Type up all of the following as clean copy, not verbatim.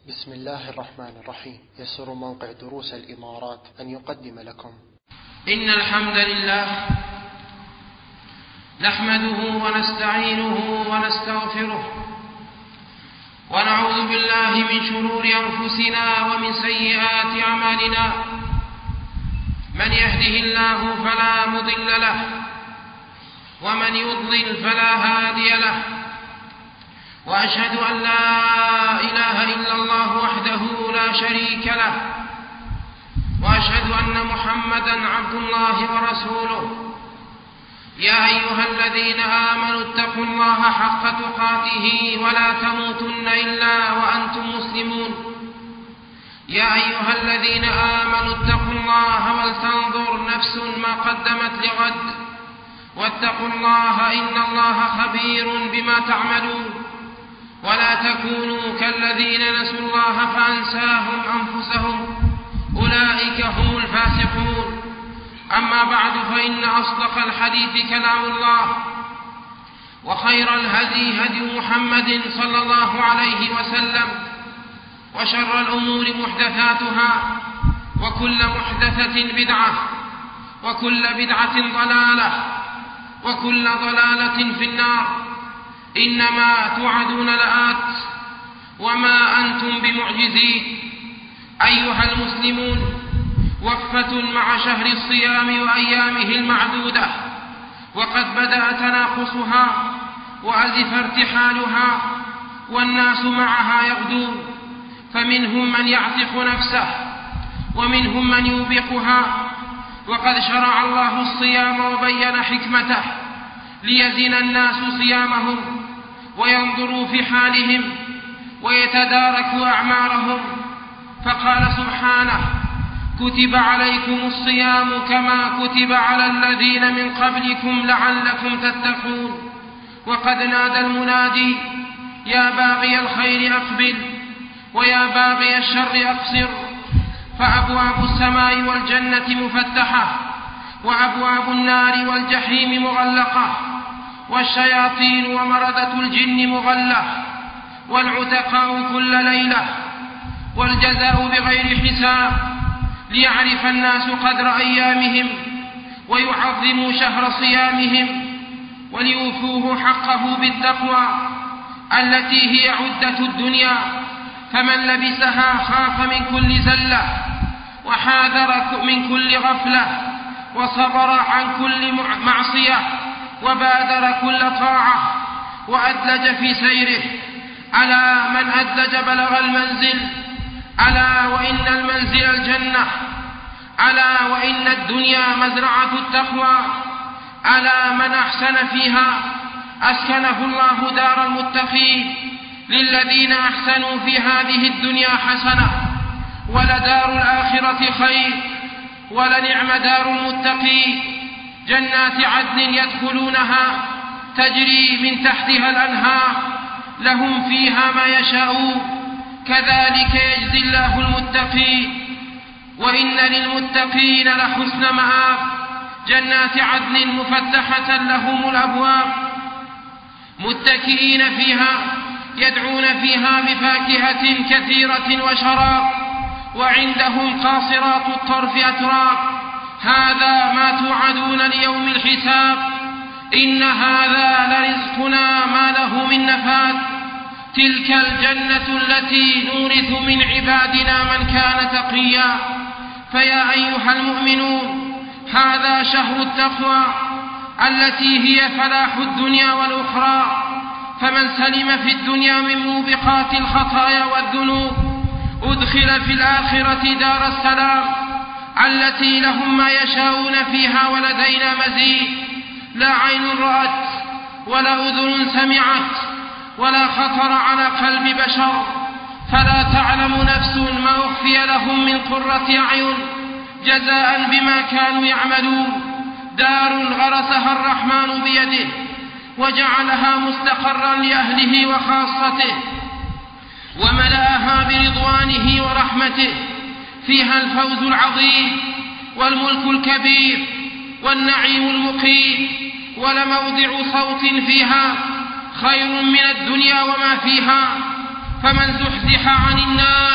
بسم الله الرحمن الرحيم. يسر موقع دروس الإمارات أن يقدم لكم إن الحمد لله نحمده ونستعينه ونستغفره ونعوذ بالله من شرور أنفسنا ومن سيئات أعمالنا. من يهده الله فلا مضل له ومن يضلل فلا هادي له، وأشهد أن لا إله إلا الله وحده لا شريك له، وأشهد أن محمدًا عبد الله ورسوله. يا أيها الذين آمنوا اتقوا الله حق تقاته ولا تموتن إلا وأنتم مسلمون. يا أيها الذين آمنوا اتقوا الله ولتنظر نفس ما قدمت لغد، واتقوا الله إن الله خبير بما تعملون. ولا تكونوا كالذين نسوا الله فأنساهم أنفسهم، أولئك هم الفاسقون. أما بعد، فإن أصدق الحديث كلام الله، وخير الهدي هدي محمد صلى الله عليه وسلم، وشر الأمور محدثاتها، وكل محدثة بدعة، وكل بدعة ضلالة، وكل ضلالة في النار. إنما توعدون لآت وما أنتم بمعجزين. أيها المسلمون، وقفة مع شهر الصيام وأيامه المعدودة، وقد بدأ تناقصها وأزف ارتحالها، والناس معها يغدون، فمنهم من يعتق نفسه ومنهم من يوبقها. وقد شرع الله الصيام وبين حكمته ليزن الناس صيامهم وينظروا في حالهم ويتداركوا أعمارهم، فقال سبحانه: كتب عليكم الصيام كما كتب على الذين من قبلكم لعلكم تتقون. وقد نادى المنادي: يا باغي الخير أقبل ويا باغي الشر أقصر. فأبواب السماء والجنة مفتحة، وأبواب النار والجحيم مغلقة، والشياطين ومردة الجن مغلة، والعتقاء كل ليلة، والجزاء بغير حساب، ليعرف الناس قدر أيامهم ويعظموا شهر صيامهم، وليوفوه حقه بالتقوى التي هي عدة الدنيا. فمن لبسها خاف من كل زلة، وحاذر من كل غفلة، وصبر عن كل معصية، وبادر كل طاعة، وأدلج في سيره. ألا من أدلج بلغ المنزل، ألا وإن المنزل الجنة، ألا وإن الدنيا مزرعة التقوى، ألا من أحسن فيها أسكنه الله دار المتقين. للذين أحسنوا في هذه الدنيا حسنة، ولدار الآخرة خير، ولنعم دار المتقين. جنات عدن يدخلونها تجري من تحتها الأنهار، لهم فيها ما يشاءون، كذلك يجزي الله المتقين. وإن للمتقين لحسن مآب. جنات عدن مفتحة لهم الأبواب، متكئين فيها، يدعون فيها بفاكهة كثيرة وشراب، وعندهم قاصرات الطرف أتراب. هذا ما توعدون ليوم الحساب، إن هذا لرزقنا ما له من نفاد. تلك الجنة التي نورث من عبادنا من كان تقيا. فيا أيها المؤمنون، هذا شهر التقوى التي هي فلاح الدنيا والأخرى. فمن سلم في الدنيا من موبقات الخطايا والذنوب أدخل في الآخرة دار السلام التي لهم ما يشاءون فيها، ولدينا مزيد. لا عين رأت ولا أذن سمعت ولا خطر على قلب بشر، فلا تعلم نفس ما أخفي لهم من قرة أعين جزاء بما كانوا يعملون. دار غرسها الرحمن بيده، وجعلها مستقرا لأهله وخاصته، وملأها برضوانه ورحمته. فيها الفوز العظيم والملك الكبير والنعيم المقيم. ولموضع صوت فيها خير من الدنيا وما فيها. فمن زحزح عن النار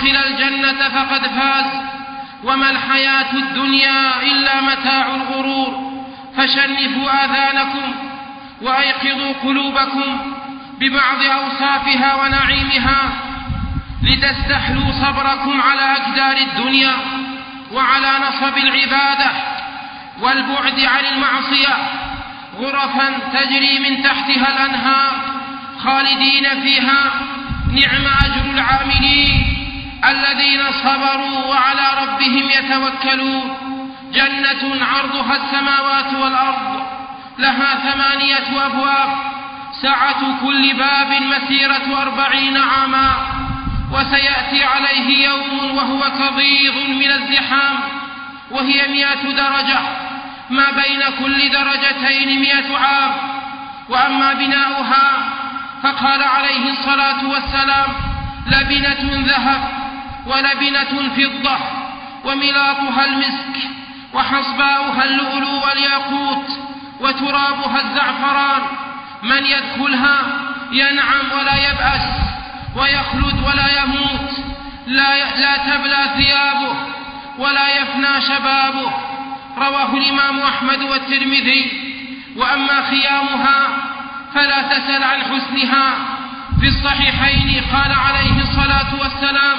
يدخل الجنة فقد فاز، وما الحياة الدنيا إلا متاع الغرور. فشنفوا آذانكم وأيقظوا قلوبكم ببعض أوصافها ونعيمها لتستحلوا صبركم على أكدار الدنيا وعلى نصب العبادة والبعد عن المعصية. غرفا تجري من تحتها الأنهار خالدين فيها، نعم أجر العاملين الذين صبروا وعلى ربهم يتوكلون. جنة عرضها السماوات والأرض، لها 8 أبواب، سعة كل باب مسيرة 40 عاما، وسيأتي عليه يوم وهو كضيض من الزحام، وهي 100 درجة، ما بين كل درجتين 100 عام. وأما بناؤها فقال عليه الصلاة والسلام: لبنة ذهب ولبنة فضة، وملاطها المسك، وحصباؤها اللؤلؤ والياقوت، وترابها الزعفران. من يدخلها ينعم ولا يبأس، ويخلد ولا يموت، لا تبلى ثيابه ولا يفنى شبابه. رواه الإمام أحمد والترمذي. وأما خيامها فلا تسل عن حسنها. في الصحيحين قال عليه الصلاة والسلام: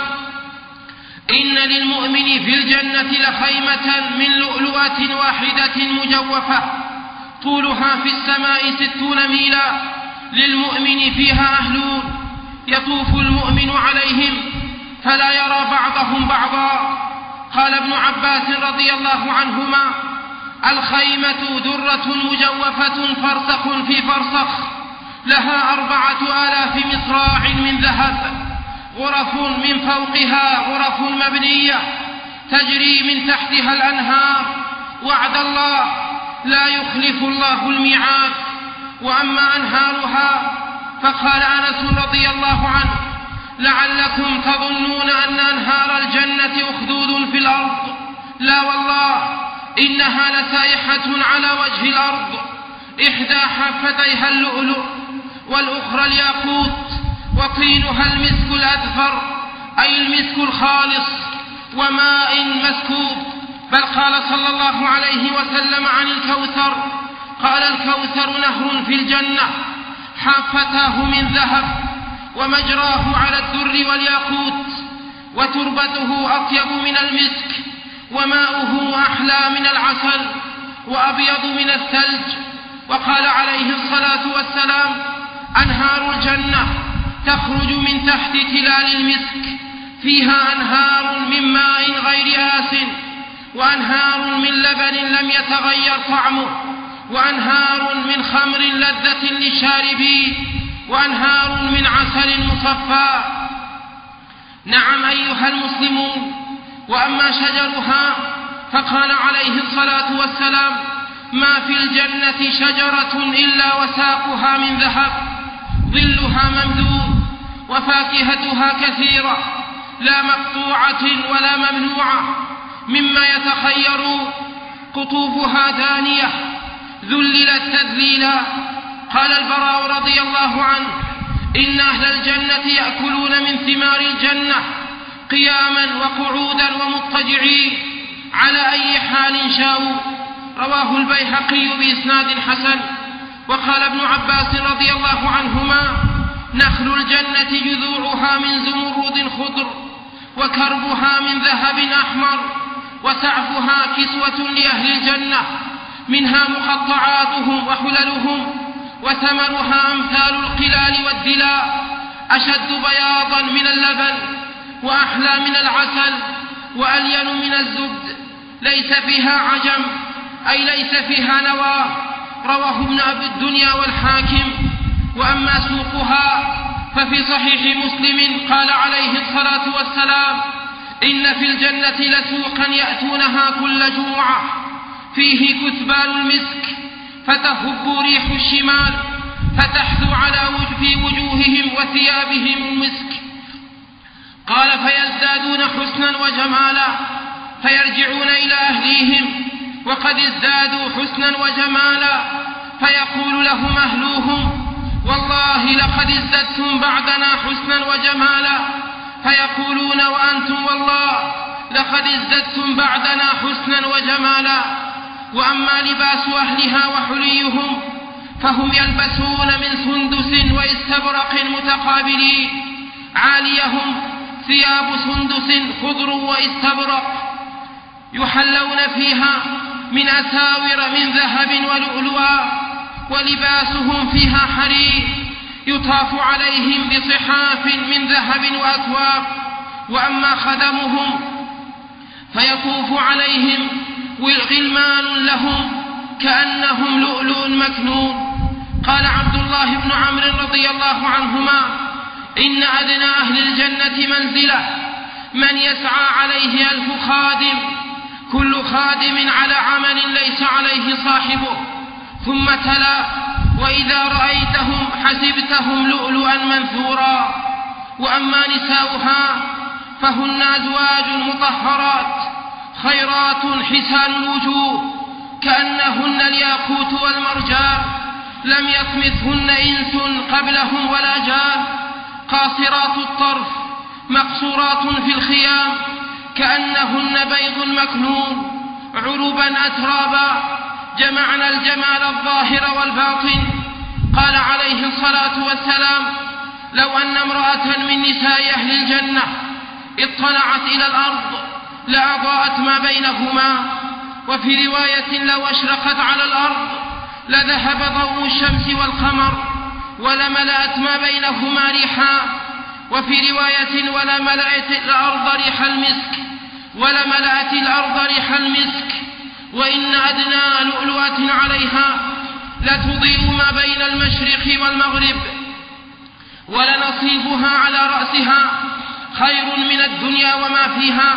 إن للمؤمن في الجنة لخيمة من لؤلؤة واحدة مجوفة، طولها في السماء 60 ميلا، للمؤمن فيها أهلون، يطوف المؤمن عليهم فلا يرى بعضهم بعضا. قال ابن عباس رضي الله عنهما: الخيمة درة مجوفة فرسخ في فرسخ، لها 4000 مصراع من ذهب، غرف من فوقها غرف مبنية تجري من تحتها الأنهار، وعد الله لا يخلف الله الميعاد. وأما أنهارها فقال أنس رضي الله عنه: لعلكم تظنون أن أنهار الجنة أخدود في الأرض، لا والله، إنها لسائحة على وجه الأرض، إحدى حافتيها اللؤلؤ والأخرى الياقوت، وطينها المسك الأذفر أي المسك الخالص، وماء مسكوب. بل قال صلى الله عليه وسلم عن الكوثر: قال الكوثر نهر في الجنة، حافتاه من ذهب، ومجراه على الدر والياقوت، وتربته أطيب من المسك، وماؤه أحلى من العسل، وأبيض من الثلج. وقال عليه الصلاة والسلام: أنهار الجنة تخرج من تحت تلال المسك، فيها أنهار من ماء غير آسن، وأنهار من لبن لم يتغير طعمه، وأنهار من خمر لذة للشاربين، وأنهار من عسل مصفى. نعم أيها المسلمون. وأما شجرها فقال عليه الصلاة والسلام: ما في الجنة شجرة إلا وساقها من ذهب، ظلها ممدود، وفاكهتها كثيرة، لا مقطوعة ولا ممنوعة، مما يتخير، قطوفها دانية، ذللت تذليلا. قال البراء رضي الله عنه: إن أهل الجنة يأكلون من ثمار الجنة قياما وقعودا ومضطجعين على أي حال شاءوا. رواه البيهقي بإسناد حسن. وقال ابن عباس رضي الله عنهما: نخل الجنة جذوعها من زمرد خضر، وكربها من ذهب أحمر، وسعفها كسوة لأهل الجنة، منها مقطعاتهم وحللهم، وثمرها أمثال القلال والدلاء، أشد بياضا من اللبن، وأحلى من العسل، وألين من الزبد، ليس فيها عجم أي ليس فيها نوى. رواه ابن أبي الدنيا والحاكم. وأما سوقها ففي صحيح مسلم قال عليه الصلاة والسلام: إن في الجنة لسوقا يأتونها كل جمعة، فيه كثبان المسك، فتهب ريح الشمال، فتحثو في وجوههم وثيابهم المسك. قال: فيزدادون حسنا وجمالا، فيرجعون إلى أهليهم وقد ازدادوا حسنا وجمالا، فيقول لهم أهلوهم: والله لقد ازددتم بعدنا حسنا وجمالا، فيقولون وأنتم والله لقد ازددتم بعدنا حسنا وجمالا. وأما لباس أهلها وحليهم فهم يلبسون من سندس واستبرق متقابلين، عاليهم ثياب سندس خضر واستبرق، يحلون فيها من أساور من ذهب ولؤلؤا، ولباسهم فيها حرير، يطاف عليهم بصحاف من ذهب وأكواب. وأما خدمهم فيطوف عليهم غلمان لهم كأنهم لؤلؤ مكنون. قال عبد الله بن عمرو رضي الله عنهما: إن أدنى أهل الجنة منزلة من يسعى عليه 1000 خادم، كل خادم على عمل ليس عليه صاحبه. ثم تلا: وإذا رأيتهم حسبتهم لؤلؤا منثورا. وأما نساؤها فهن أزواج مطهرات خيرات حسان الوجوه، كأنهن الياقوت والمرجان، لم يطمثهن إنس قبلهم ولا جان، قاصرات الطرف مقصورات في الخيام، كأنهن بيض مكنون، عربا أترابا، جمعن الجمال الظاهر والباطن. قال عليه الصلاة والسلام: لو أن امرأة من نساء أهل الجنة اطلعت إلى الأرض لأضاءت ما بينهما. وفي رواية: لو أشرقت على الأرض لذهب ضوء الشمس والقمر ولملأت ما بينهما ريحا. وفي رواية: ولملأت الأرض ريح المسك. وإن أدنى لؤلؤة عليها لتضيء ما بين المشرق والمغرب، ولنصيفها على رأسها خير من الدنيا وما فيها،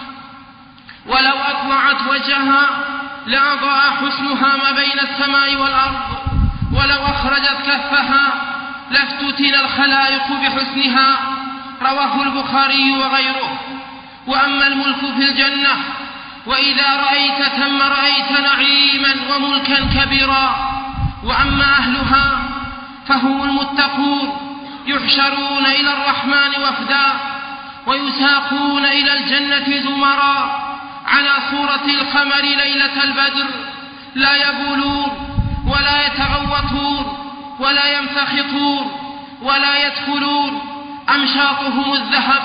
ولو أطلعت وجهها لأضاء حسنها ما بين السماء والأرض، ولو أخرجت كفها لافتتن الخلائق بحسنها. رواه البخاري وغيره. وأما الملك في الجنة وإذا رأيت ثم رأيت نعيما وملكا كبيرا. وأما أهلها فهم المتقون، يحشرون إلى الرحمن وفدا ويساقون إلى الجنة زمرا على صورة القمر ليلة البدر، لا يبولون ولا يتغوطون ولا يمتخطون ولا يدخلون، أمشاطهم الذهب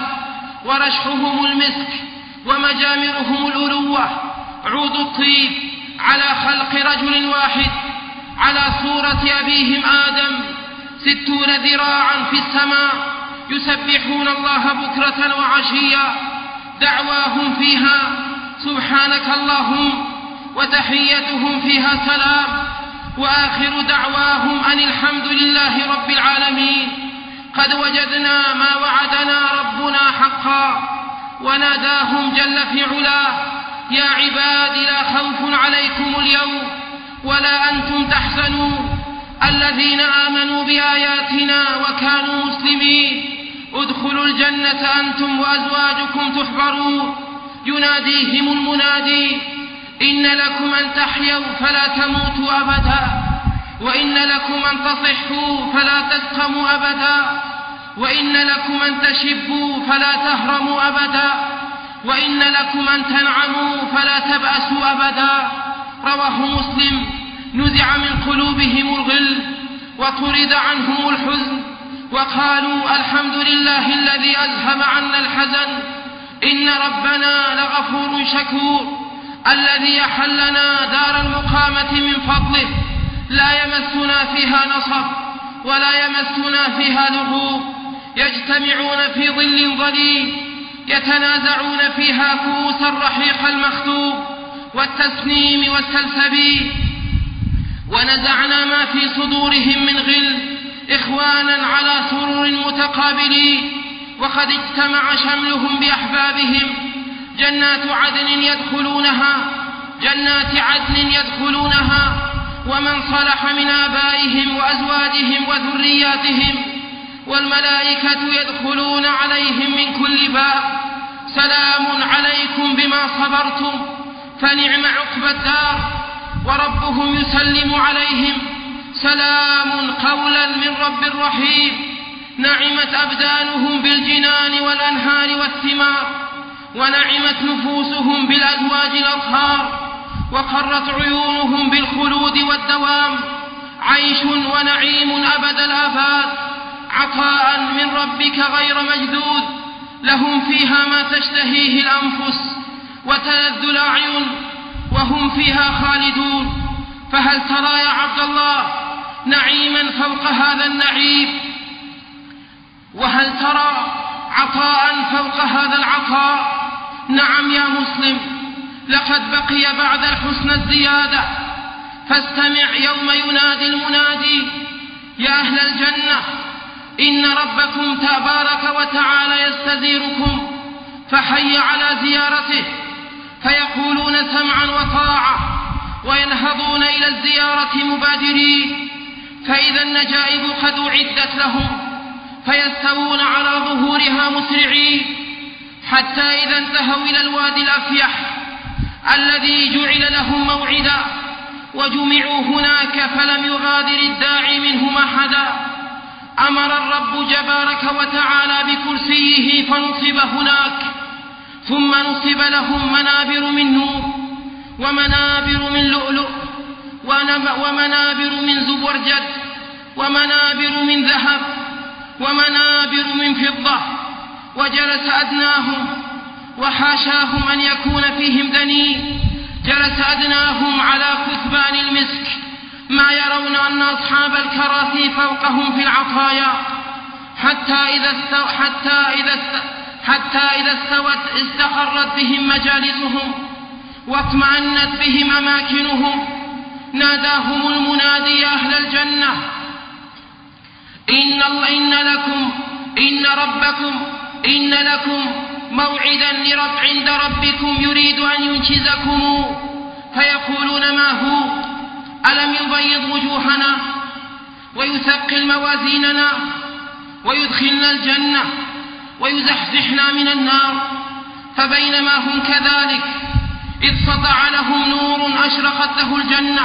ورشحهم المسك ومجامرهم الألوة، عود الطيب على خلق رجل واحد على صورة أبيهم آدم، 60 ذراعا في السماء، يسبحون الله بكرة وعشيا، دعواهم فيها سبحانك اللهم، وتحيتهم فيها سلام، وآخر دعواهم أن الحمد لله رب العالمين. قد وجدنا ما وعدنا ربنا حقا. وناداهم جل في علاه: يا عباد لا خوف عليكم اليوم ولا أنتم تحزنون الذين آمنوا بآياتنا وكانوا مسلمين ادخلوا الجنة أنتم وأزواجكم تحبرون. يناديهم المنادي: إن لكم أن تحيوا فلا تموتوا أبدا، وإن لكم أن تصحوا فلا تسقموا أبدا، وإن لكم أن تشبوا فلا تهرموا أبدا، وإن لكم أن تنعموا فلا تبأسوا أبدا. رواه مسلم. نزع من قلوبهم الغل وطرد عنهم الحزن، وقالوا الحمد لله الذي أذهب عنا الحزن، إن ربنا لغفور شكور، الذي يحلنا دار المقامة من فضله، لا يمسنا فيها نصب ولا يمسنا فيها لغوب، يجتمعون في ظل ظليل يتنازعون فيها كؤوس الرحيق المختوم والتسنيم والسلسبيل. ونزعنا ما في صدورهم من غل إخوانا على سرر متقابلين، وقد اجتمع شملهم بأحبابهم. جنات عدن يدخلونها ومن صلح من آبائهم وأزواجهم وذرياتهم، والملائكة يدخلون عليهم من كل باب، سلام عليكم بما صبرتم فنعم عقبى الدار. وربهم يسلم عليهم: سلام قولا من رب رحيم. نعمت أبدانهم بالجنان والأنهار والثمار، ونعمت نفوسهم بالأزواج الأطهار، وقرت عيونهم بالخلود والدوام، عيش ونعيم أبد الآباد، عطاء من ربك غير مجدود، لهم فيها ما تشتهيه الأنفس وتلذ الأعين وهم فيها خالدون. فهل ترى يا عبد الله نعيما فوق هذا النعيم؟ وهل ترى عطاء فوق هذا العطاء؟ نعم يا مسلم، لقد بقي بعد الحسن الزيادة. فاستمع يوم ينادي المنادي: يا أهل الجنة إن ربكم تبارك وتعالى يستزيركم، فحي على زيارته. فيقولون سمعا وطاعة، وينهضون إلى الزيارة مبادرين، فإذا النجائب قد أعدت لهم، فيستوون على ظهورها مسرعين، حتى إذا انتهوا إلى الوادي الأفيح الذي جعل لهم موعدا، وجمعوا هناك فلم يغادر الداعي منهم أحدا، أمر الرب تبارك وتعالى بكرسيه فنصب هناك، ثم نصب لهم منابر من نور، ومنابر من لؤلؤ، ومنابر من زبرجد، ومنابر من ذهب، ومنابر من فضة. وجلس أدناهم، وحاشاهم أن يكون فيهم دني، جلس أدناهم على كثبان المسك، ما يرون أن أصحاب الكراسي فوقهم في العطايا، حتى إذا استقرت بهم مجالسهم واطمأنت بهم أماكنهم، ناداهم المنادي: يا أهل الجنة إن لكم موعدا عند ربكم يريد أن ينجزكم. فيقولون: ما هو؟ ألم يبيض وجوهنا ويثقل موازيننا ويدخلنا الجنة ويزحزحنا من النار؟ فبينما هم كذلك إذ سطع لهم نور أشرقت له الجنة،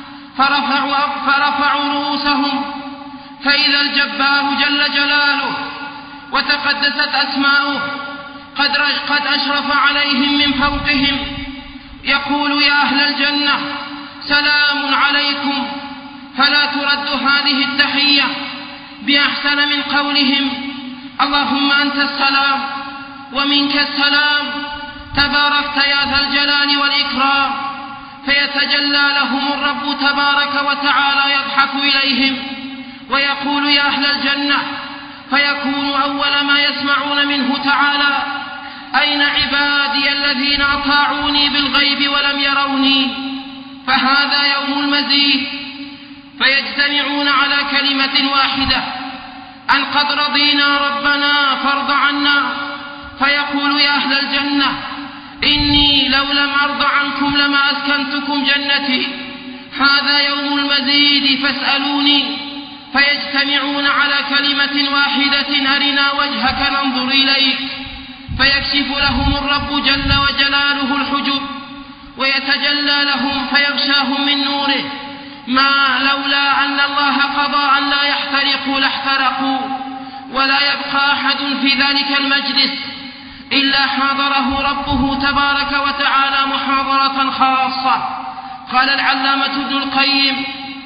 فرفعوا رؤوسهم، فإذا الجبار جل جلاله وتقدست أسماؤه قد أشرف عليهم من فوقهم، يقول: يا أهل الجنة سلام عليكم، فلا ترد هذه التحية بأحسن من قولهم: اللهم أنت السلام ومنك السلام، تباركت يا ذا الجلال والإكرام. فيتجلى لهم الرب تبارك وتعالى يضحك إليهم ويقول: يا أهل الجنة، فيكون أول ما يسمعون منه تعالى: أين عبادي الذين أطاعوني بالغيب ولم يروني؟ فهذا يوم المزيد، فيجتمعون على كلمة واحدة: أن قد رضينا ربنا فارض عنا. فيقول: يا أهل الجنة إني لو لم أرض عنكم لما أسكنتكم جنتي، هذا يوم المزيد فاسألوني. فيجتمعون على كلمة واحدة: أرنا وجهك ننظر إليك. فيكشف لهم الرب جل وجلاله الحجب ويتجلى لهم فيغشاهم من نوره، ما لولا أن الله قضى أن لا يحترقوا لاحترقوا، ولا يبقى أحد في ذلك المجلس إلا حاضره ربه تبارك وتعالى محاضرة خاصة. قال العلامة ابن القيم: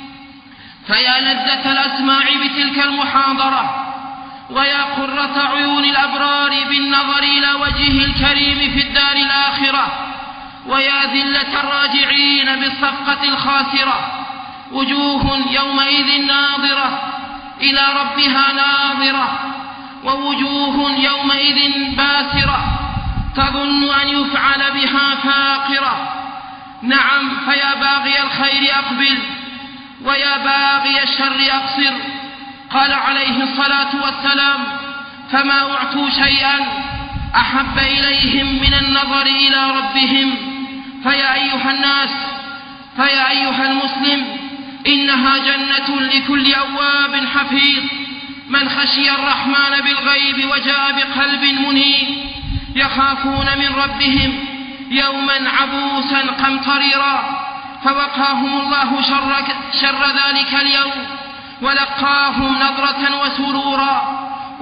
فيا لذة الأسماع بتلك المحاضرة، ويا قرة عيون الأبرار بالنظر إلى وجهه الكريم في الدار الآخرة، ويا ذلة الراجعين بالصفقة الخاسرة، وجوه يومئذ ناظرة إلى ربها ناظرة، ووجوه يومئذ باسرة تظن أن يفعل بها فاقرة. نعم، فيا باغي الخير أقبل، ويا باغي الشر أقصر. قال عليه الصلاة والسلام: فما أعطوا شيئا أحب إليهم من النظر إلى ربهم. فيا أيها الناس، فيا أيها المسلم، إنها جنة لكل أواب حفيظ، من خشي الرحمن بالغيب وجاء بقلب منيب، يخافون من ربهم يوما عبوسا قمطريرا، فوقاهم الله شر ذلك اليوم ولقاهم نضرة وسرورا.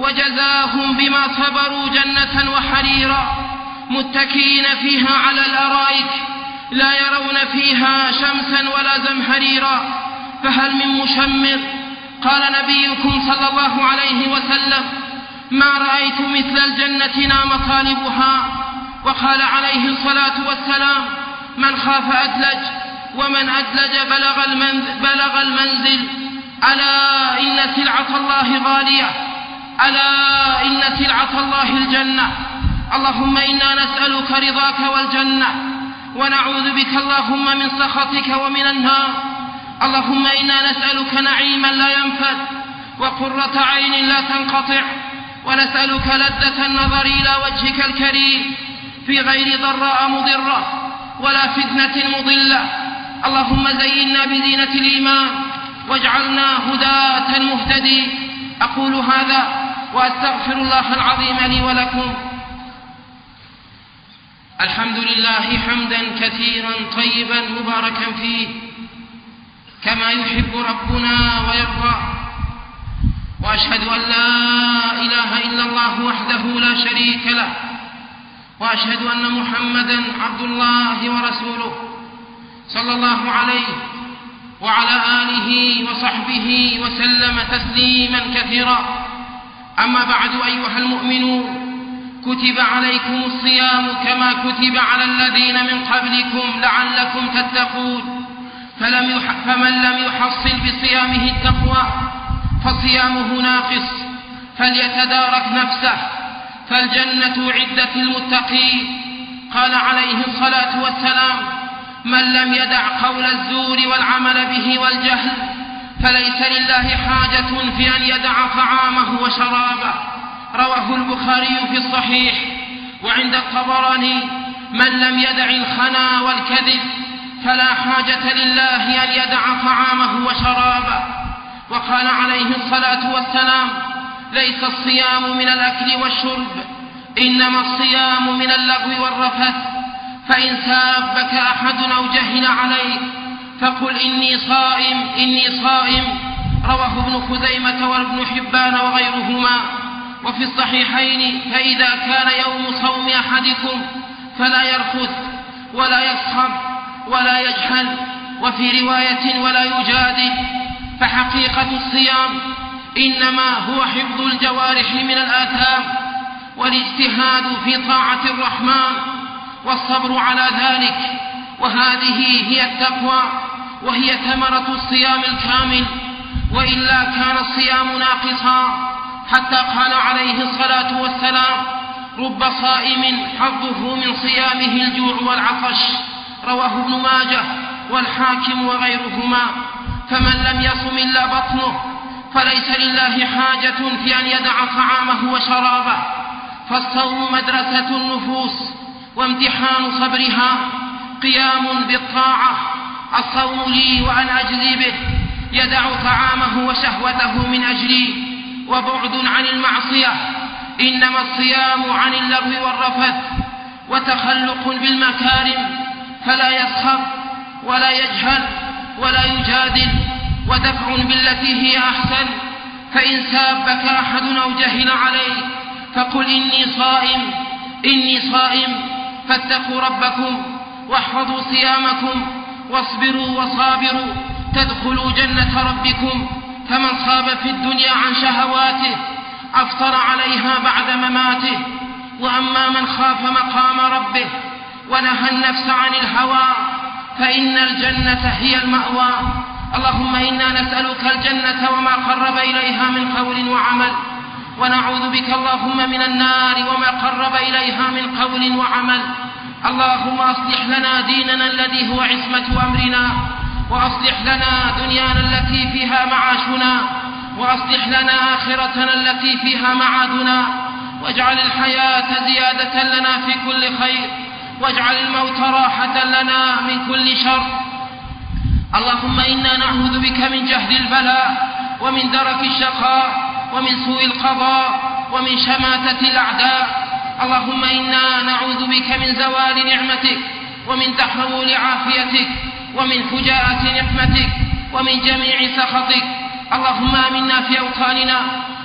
وجزاهم بما صبروا جنة وحريرا متكئين فيها على الأرائك لا يرون فيها شمسا ولا زمهريرا فهل من مشمر؟ قال نبيكم صلى الله عليه وسلم: ما رأيت مثل الجنة نام طالبها. وقال عليه الصلاة والسلام: من خاف أدلج، ومن أدلج بلغ المنزل. ألا إن سلعة الله غالية، ألا إن سلعة الله الجنة. اللهم إنا نسألك رضاك والجنة، ونعوذ بك اللهم من سخطك ومن النار. اللهم إنا نسألك نعيما لا ينفد، وقرة عين لا تنقطع، ونسألك لذة النظر إلى وجهك الكريم في غير ضراء مضرة ولا فتنة مضلة. اللهم زينا بزينة الإيمان واجعلنا هداة مهتدين. أقول هذا وأستغفر الله العظيم لي ولكم. الحمد لله حمدا كثيرا طيبا مباركا فيه كما يحب ربنا ويرضى، وأشهد أن لا إله إلا الله وحده لا شريك له، وأشهد أن محمدا عبد الله ورسوله صلى الله عليه وعلى آله وصحبه وسلم تسليما كثيرا. أما بعد، أيها المؤمنون، كتب عليكم الصيام كما كتب على الذين من قبلكم لعلكم تتقون. فمن لم يحصل بصيامه التقوى فصيامه ناقص، فليتدارك نفسه، فالجنة عدة المتقين. قال عليه الصلاة والسلام: من لم يدع قول الزور والعمل به والجهل فليس لله حاجة في أن يدع طعامه وشرابه. رواه البخاري في الصحيح. وعند الطبراني: من لم يدع الخنا والكذب فلا حاجة لله أن يدع طعامه وشرابه. وقال عليه الصلاة والسلام: ليس الصيام من الأكل والشرب، إنما الصيام من اللغو والرفث. فإن سابك أحد أو جهل عليك فقل إني صائم إني صائم. رواه ابن خزيمة وابن حبان وغيرهما. وفي الصحيحين: فإذا كان يوم صوم أحدكم فلا يرفث ولا يصخب ولا يجهل. وفي رواية: ولا يجادل. فحقيقة الصيام إنما هو حفظ الجوارح من الآثام والاجتهاد في طاعة الرحمن والصبر على ذلك، وهذه هي التقوى، وهي ثمرة الصيام الكامل. وإلا كان الصيام ناقصا، حتى قال عليه الصلاة والسلام: رب صائم حظه من صيامه الجوع والعطش. رواه ابن ماجه والحاكم وغيرهما. فمن لم يصم إلا بطنه فليس لله حاجة في أن يدع طعامه وشرابه. فالصوم مدرسة النفوس وامتحان صبرها، قيام بالطاعة. الصوم لي وأنا أجزي به، يدع طعامه وشهوته من أجلي، وبعد عن المعصية. إنما الصيام عن اللغو والرفث، وتخلق بالمكارم، فلا يسخر ولا يجهل ولا يجادل، ودفع بالتي هي أحسن. فإن سابك أحد أو جهل عليه فقل إني صائم إني صائم. فاتقوا ربكم واحفظوا صيامكم واصبروا وصابروا تدخلوا جنة ربكم. فمن صاب في الدنيا عن شهواته أفطر عليها بعد مماته. وأما من خاف مقام ربه ونهى النفس عن الهوى فإن الجنة هي المأوى. اللهم إنا نسألك الجنة وما قرب إليها من قول وعمل، ونعوذ بك اللهم من النار وما قرب إليها من قول وعمل. اللهم أصلح لنا ديننا الذي هو عصمة أمرنا، وأصلح لنا دنيانا التي فيها معاشنا، وأصلح لنا آخرتنا التي فيها معادنا، واجعل الحياة زيادة لنا في كل خير، واجعل الموت راحة لنا من كل شر. اللهم إنا نعوذ بك من جهد البلاء، ومن درك الشقاء، ومن سوء القضاء، ومن شماتة الأعداء. اللهم إنا نعوذ بك من زوال نعمتك، ومن تحول عافيتك، ومن فجاءة نقمتك، ومن جميع سخطك. اللهم آمنا في أوطاننا،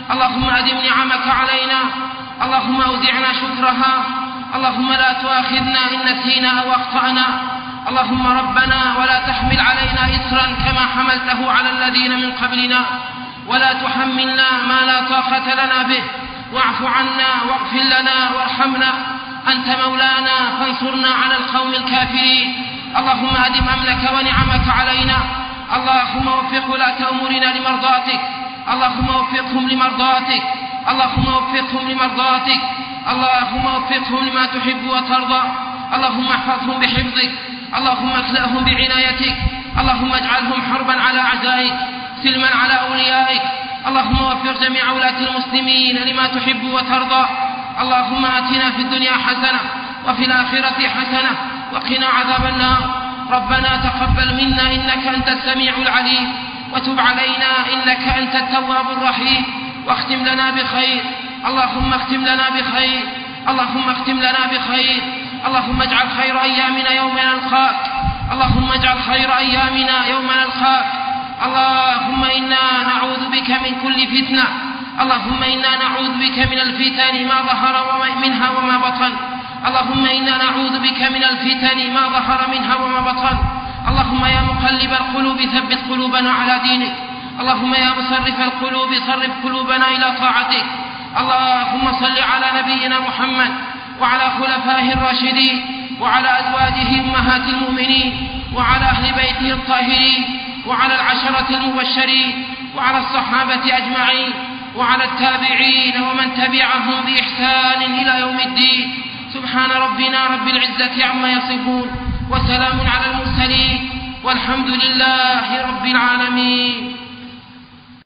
اللهم أدم نعمك علينا، اللهم أودعنا شكرها، اللهم لا تؤاخذنا إن نسينا أو أخطأنا، اللهم ربنا ولا تحمل علينا إصرا كما حملته على الذين من قبلنا، ولا تحملنا ما لا طاقة لنا به، واعف عنا واغفر لنا وارحمنا، أنت مولانا فانصرنا على القوم الكافرين. اللهم أدم أمنك ونعمك علينا، اللهم وفق ولاة أمورنا لمرضاتك، اللهم وفقهم لمرضاتك، اللهم وفقهم لمرضاتك، اللهم وفقهم لما تحب وترضى، اللهم احفظهم بحفظك، اللهم اكلأهم بعنايتك، اللهم اجعلهم حربا على أعدائك، سلما على أوليائك، اللهم وفق جميع ولاة المسلمين لما تحب وترضى. اللهم آتنا في الدنيا حسنة وفي الآخرة حسنة وقنا عذاب النار. ربنا تقبل منا إنك أنت السميع العليم، وتب علينا إنك أنت التواب الرحيم، واختم لنا بخير، اللهم اختم لنا بخير، اللهم اختم لنا بخير، اللهم اجعل خير أيامنا يوم نلقاك، اللهم اجعل خير أيامنا يوم نلقاك. اللهم إنا نعوذ بك من كل فتنة، اللهم إنا نعوذ بك من الفتن ما ظهر منها وما بطن، اللهم إنا نعوذ بك من الفتن ما ظهر منها وما بطن. اللهم يا مقلب القلوب ثبت قلوبنا على دينك، اللهم يا مصرف القلوب صرف قلوبنا إلى طاعتك. اللهم صل على نبينا محمد وعلى خلفائه الراشدين وعلى أزواجه أمهات المؤمنين وعلى أهل بيته الطاهرين وعلى العشرة المبشرين وعلى الصحابة أجمعين وعلى التابعين ومن تبعهم بإحسان إلى يوم الدين. سبحان ربنا رب العزة عما يصفون، وسلام على المرسلين، والحمد لله رب العالمين.